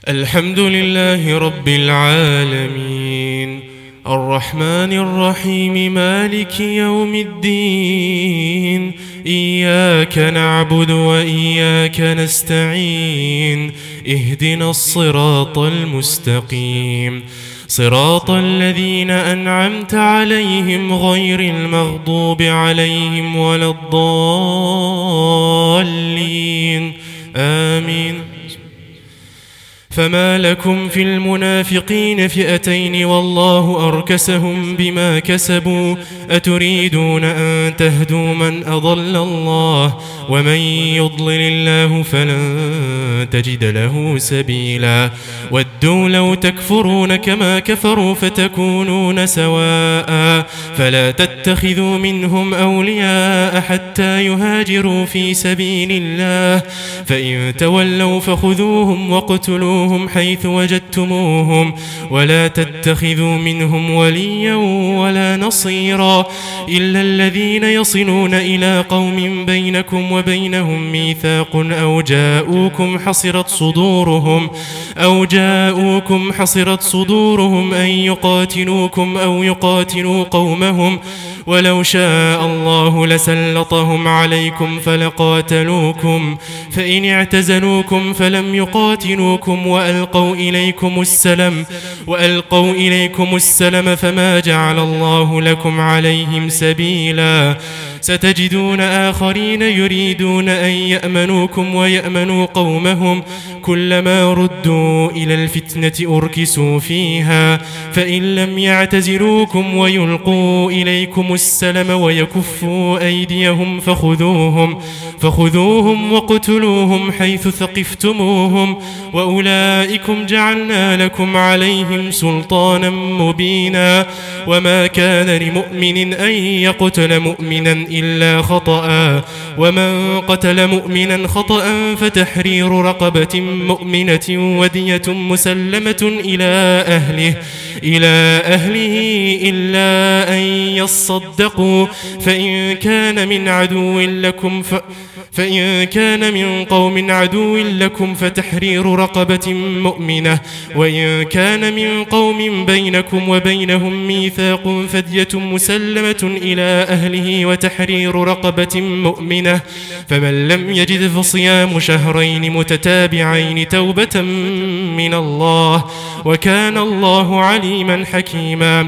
الحمد لله رب العالمين الرحمن الرحيم مالك يوم الدين إياك نعبد وإياك نستعين اهدنا الصراط المستقيم صراط الذين أنعمت عليهم غير المغضوب عليهم ولا الضالين آمين. فما لكم في المنافقين فئتين والله أركسهم بما كسبوا أتريدون أن تهدوا من أضل الله ومن يضلل الله فلن تجد له سبيلا ودوا لو تكفرون كما كفروا فتكونون سواء فلا تتخذوا منهم أولياء حتى يهاجروا في سبيل الله فإن تولوا فخذوهم وقتلوهم حيث وجدتموهم ولا تتخذوا منهم وليا ولا نصيرا إلا الذين يصلون إلى قوم بينكم وبينهم ميثاق أو جاءوكم حصرت صدورهم أن يقاتلوكم أو يقاتلوا قومهم ولو شاء الله لسلطهم عليكم فلقاتلوكم فإن اعتزلوكم فلم يقاتلوكم وألقوا إليكم السلم فما جعل الله لكم عليهم سبيلا ستجدون آخرين يريدون أن يأمنوكم ويأمنوا قومهم كلما ردوا إلى الفتنة أركسوا فيها فإن لم يعتزلوكم ويلقوا إليكم السلم ويكفوا أيديهم فخذوهم وقتلوهم حيث ثقفتموهم وأولئكم جعلنا لكم عليهم سلطانا مبينا وما كان لمؤمن أن يقتل مؤمنا إلا خطأ ومن قتل مؤمنا خطأ فتحرير رقبة مؤمنة ودية مسلمة إلى أهله إلا أن يصدقوا فإن كان من قوم عدو لكم فتحرير رقبة مؤمنة وإن كان من قوم بينكم وبينهم ميثاق فدية مسلمة إلى أهله وتحرير رقبة مؤمنة فمن لم يجد فصيام شهرين متتابعين توبة من الله وكان الله عليما حكيما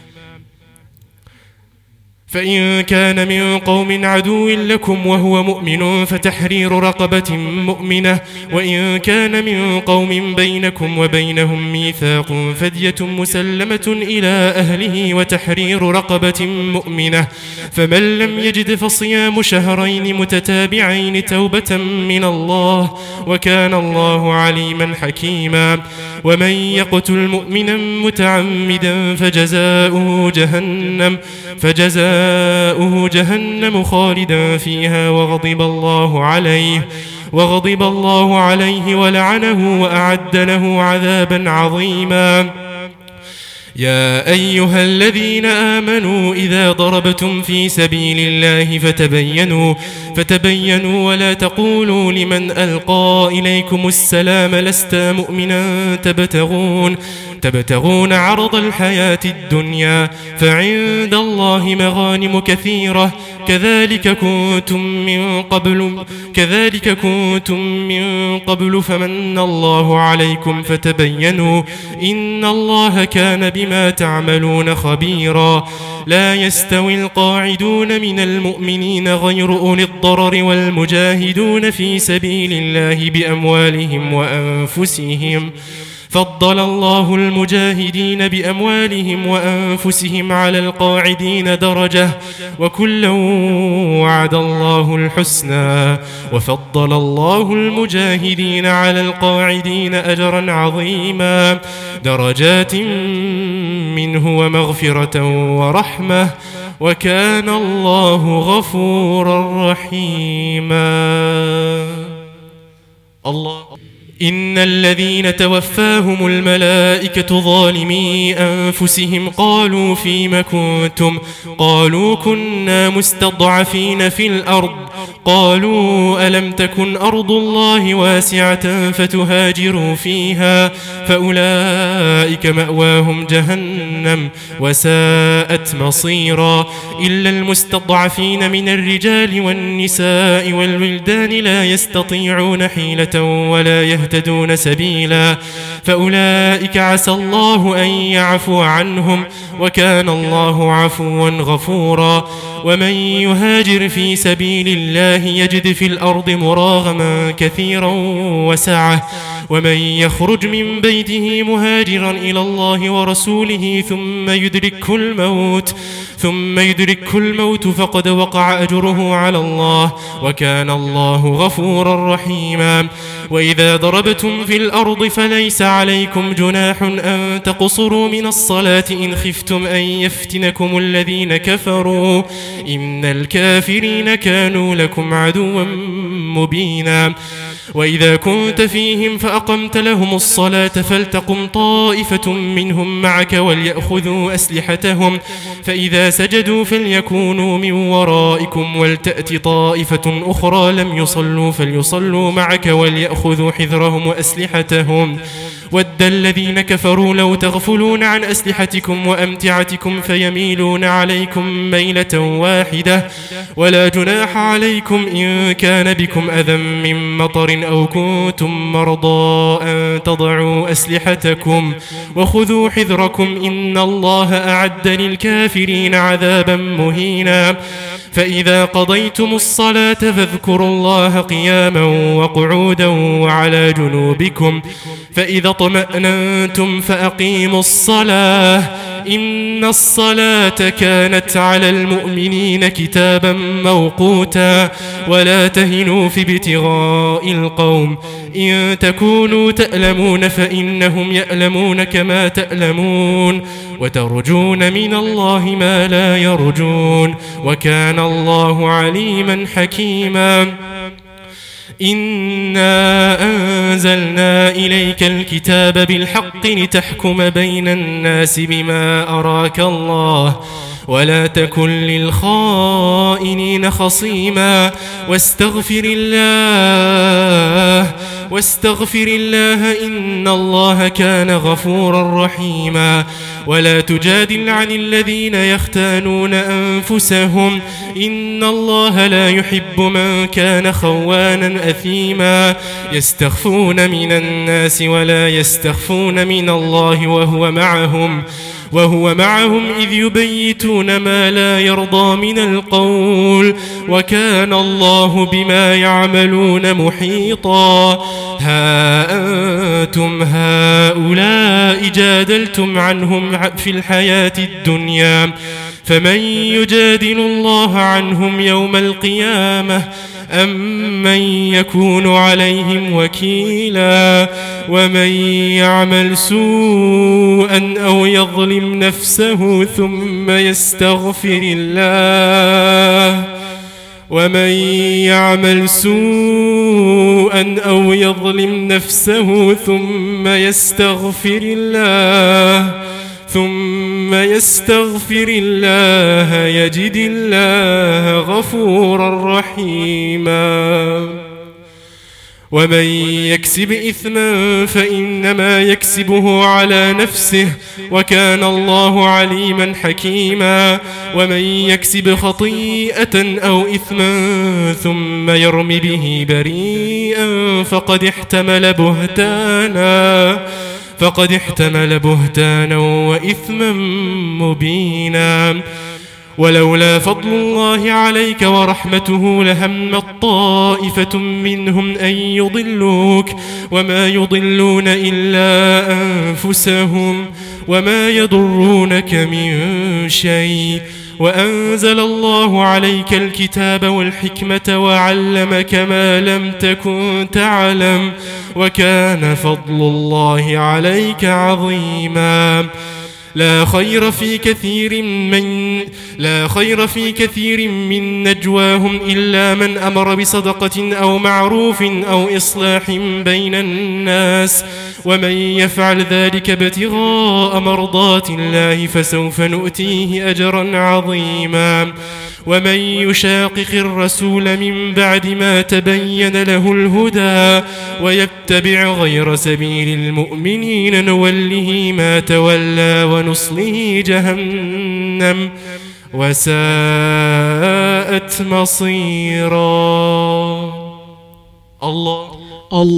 فإن كان من قوم عدو لكم وهو مؤمن فتحرير رقبة مؤمنة وإن كان من قوم بينكم وبينهم ميثاق فدية مسلمة إلى أهله وتحرير رقبة مؤمنة فمن لم يجد فصيام شهرين متتابعين توبة من الله وكان الله عليما حكيما ومن يقتل مؤمنا متعمدا فجزاؤه جهنم خالدا فيها وغضب الله عليه ولعنه وأعد له عذابا عظيما يا أيها الذين آمنوا إذا ضربتم في سبيل الله فتبينوا ولا تقولوا لمن ألقى إليكم السلام لست مؤمنا تبتغون عرض الحياة الدنيا فعند الله مغانم كثيرة كذلك كنتم من قبل فمن الله عليكم فتبينوا إن الله كان بما تعملون خبيرا لا يستوي القاعدون من المؤمنين غير أولي الضرر والمجاهدون في سبيل الله بأموالهم وأنفسهم فضل الله المجاهدين بأموالهم وأنفسهم على القاعدين درجة وكلا وعد الله الحسنى وفضل الله المجاهدين على القاعدين أجرا عظيما درجات منه ومغفرة ورحمة وكان الله غفورا رحيما إن الذين توفاهم الملائكة ظالمي أنفسهم قالوا فيم كنتم قالوا كنا مستضعفين في الأرض قالوا ألم تكن أرض الله واسعة فتهاجروا فيها فأولئك مأواهم جهنم وساءت مصيرا إلا المستضعفين من الرجال والنساء والولدان لا يستطيعون حيلة ولا يهتدون سبيلا فأولئك عسى الله أن يعفو عنهم وكان الله عفوا غفورا ومن يهاجر في سبيل الله يجد في الأرض مراغما كثيرا وسعة ومن يخرج من بيته مهاجرا إلى الله ورسوله ثم يدركه الموت فقد وقع أجره على الله وكان الله غفورا رحيما وإذا ضربتم في الأرض فليس عليكم جناح أن تقصروا من الصلاة إن خفتم أن يفتنكم الذين كفروا إن الكافرين كانوا لكم عدوا مبينا وإذا كنت فيهم فأقمت لهم الصلاة فلتقم طائفة منهم معك وليأخذوا أسلحتهم فإذا سجدوا فليكونوا من ورائكم ولتأت طائفة أخرى لم يصلوا فليصلوا معك وليأخذوا حذرهم وأسلحتهم ود الذين كفروا لو تغفلون عن أسلحتكم وأمتعتكم فيميلون عليكم ميلة واحدة ولا جناح عليكم إن كان بكم أذى من مطر أو كنتم مرضى أن تضعوا أسلحتكم وخذوا حذركم إن الله أعد للكافرين عذابا مهينا فإذا قضيتم الصلاة فاذكروا الله قياما وقعودا وعلى جنوبكم فإذا اطمأننتم فأقيموا الصلاة إن الصلاة كانت على المؤمنين كتابا موقوتا ولا تهنوا في ابتغاء القوم إن تكونوا تألمون فإنهم يألمون كما تألمون وترجون من الله ما لا يرجون وكان الله عليما حكيما إنا أنزلنا إليك الكتاب بالحق لتحكم بين الناس بما أراك الله ولا تكن للخائنين خصيما واستغفر الله إن الله كان غفورا رحيما ولا تجادل عن الذين يختانون أنفسهم إن الله لا يحب من كان خوانا أثيما يستخفون من الناس ولا يستخفون من الله وهو معهم إذ يبيتون ما لا يرضى من القول وكان الله بما يعملون محيطا ها أنتم هؤلاء جادلتم عنهم في الحياة الدنيا فمن يجادل الله عنهم يوم القيامة أم من يكون عليهم وكيلا ومن يعمل سوءا أو يظلم نفسه ثم يستغفر الله يجد الله غفورا رحيما ومن يكسب إثما فإنما يكسبه على نفسه وكان الله عليما حكيما ومن يكسب خطيئة أو إثما ثم يرم به بريئا فقد احتمل بهتانا وإثما مبينا ولولا فضل الله عليك ورحمته لهم طائفة منهم أن يضلوك وما يضلون إلا أنفسهم وما يضرونك من شيء وأنزل الله عليك الكتاب والحكمة وعلمك ما لم تكن تعلم وكان فضل الله عليك عظيما لا خير في كثير من نجواهم إلا من أمر بصدقة أو معروف أو إصلاح بين الناس ومن يفعل ذلك ابتغاء مرضات الله فسوف نؤتيه أجرا عظيما ومن يشاقق الرسول من بعد ما تبين له الهدى ويتبع غير سبيل المؤمنين نوله ما تولى ونصله جهنم وساءت مصيرا. الله